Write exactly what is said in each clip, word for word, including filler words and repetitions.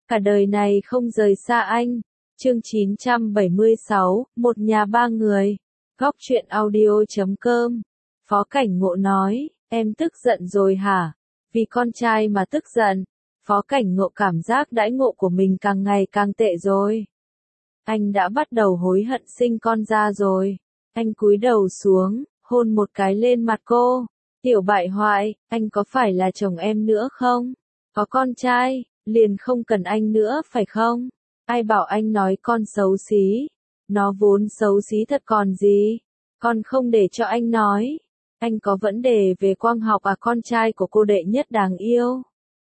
cả đời này không rời xa anh. Chương chín trăm bảy mươi sáu, một nhà ba người. Góc truyện audio chấm com. Phó Cảnh Ngộ nói, em tức giận rồi hả? Vì con trai mà tức giận. Phó Cảnh Ngộ cảm giác đãi ngộ của mình càng ngày càng tệ rồi. Anh đã bắt đầu hối hận sinh con ra rồi. Anh cúi đầu xuống, hôn một cái lên mặt cô. Tiểu bại hoại, anh có phải là chồng em nữa không? Có con trai, liền không cần anh nữa phải không? Ai bảo anh nói con xấu xí? Nó vốn xấu xí thật còn gì? Con không để cho anh nói. Anh có vấn đề về quang học à? Con trai của cô đệ nhất đáng yêu.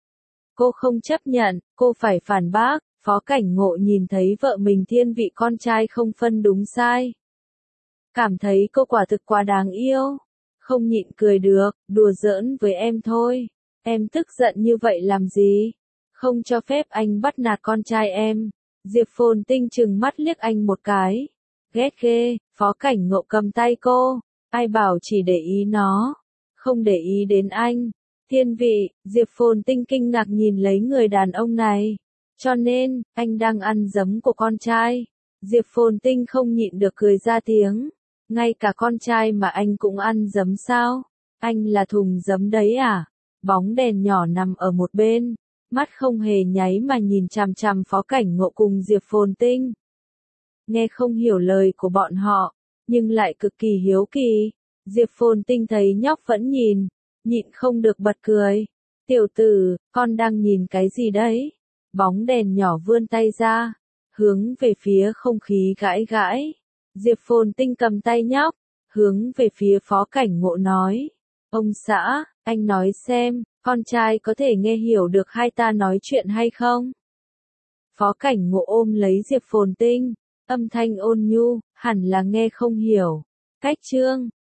Cô không chấp nhận, cô phải phản bác. Phó Cảnh Ngộ nhìn thấy vợ mình thiên vị con trai không phân đúng sai. Cảm thấy cô quả thực quá đáng yêu. Không nhịn cười được, đùa giỡn với em thôi. Em tức giận như vậy làm gì? Không cho phép anh bắt nạt con trai em. Diệp Phồn Tinh trừng mắt liếc anh một cái. Ghét ghê, Phó Cảnh Ngộ cầm tay cô. Ai bảo chỉ để ý nó, không để ý đến anh. Thiên vị, Diệp Phồn Tinh kinh ngạc nhìn lấy người đàn ông này. Cho nên, anh đang ăn giấm của con trai. Diệp Phồn Tinh không nhịn được cười ra tiếng. Ngay cả con trai mà anh cũng ăn giấm sao? Anh là thùng giấm đấy à? Bóng đèn nhỏ nằm ở một bên, mắt không hề nháy mà nhìn chằm chằm Phó Cảnh Ngộ cùng Diệp Phồn Tinh. Nghe không hiểu lời của bọn họ, nhưng lại cực kỳ hiếu kỳ. Diệp Phồn Tinh thấy nhóc vẫn nhìn, nhịn không được bật cười. Tiểu tử, con đang nhìn cái gì đấy? Bóng đèn nhỏ vươn tay ra, hướng về phía không khí gãi gãi. Diệp Phồn Tinh cầm tay nhóc, hướng về phía Phó Cảnh Ngộ nói. Ông xã, anh nói xem, con trai có thể nghe hiểu được hai ta nói chuyện hay không? Phó Cảnh Ngộ ôm lấy Diệp Phồn Tinh, âm thanh ôn nhu, hẳn là nghe không hiểu. Cách chương